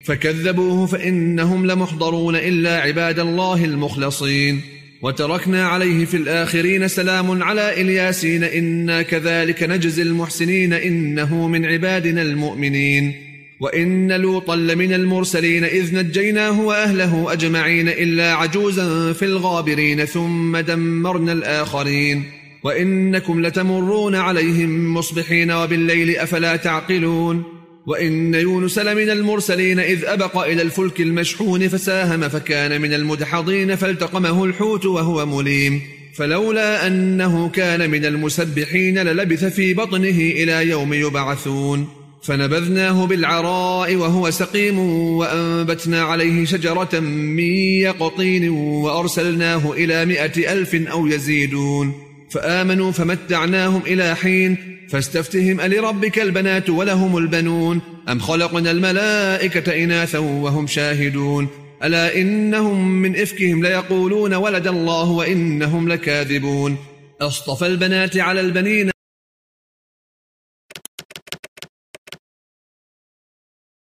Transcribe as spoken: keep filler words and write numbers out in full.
فكذبوه فإنهم لمحضرون إلا عباد الله المخلصين. وتركنا عليه في الآخرين سلام على إلياسين إنا كذلك نجزي المحسنين إنه من عبادنا المؤمنين. وإن لوطا لمن المرسلين إذ نجيناه وأهله أجمعين إلا عجوزا في الغابرين ثم دمرنا الآخرين. وإنكم لتمرون عليهم مصبحين وبالليل أفلا تعقلون. وإن يونس لمن المرسلين إذ أبق إلى الفلك المشحون فساهم فكان من المدحضين فالتقمه الحوت وهو مليم فلولا أنه كان من المسبحين للبث في بطنه إلى يوم يبعثون. فنبذناه بالعراء وهو سقيم وأنبتنا عليه شجرة من يقطين وأرسلناه إلى مائة ألف أو يزيدون فآمنوا فمتعناهم إلى حين. فاستفتهم ألربك البنات ولهم البنون أم خلقنا الملائكة إناثا وهم شاهدون ألا إنهم من إفكهم ليقولون ولد الله وإنهم لكاذبون. أصطفى البنات على البنين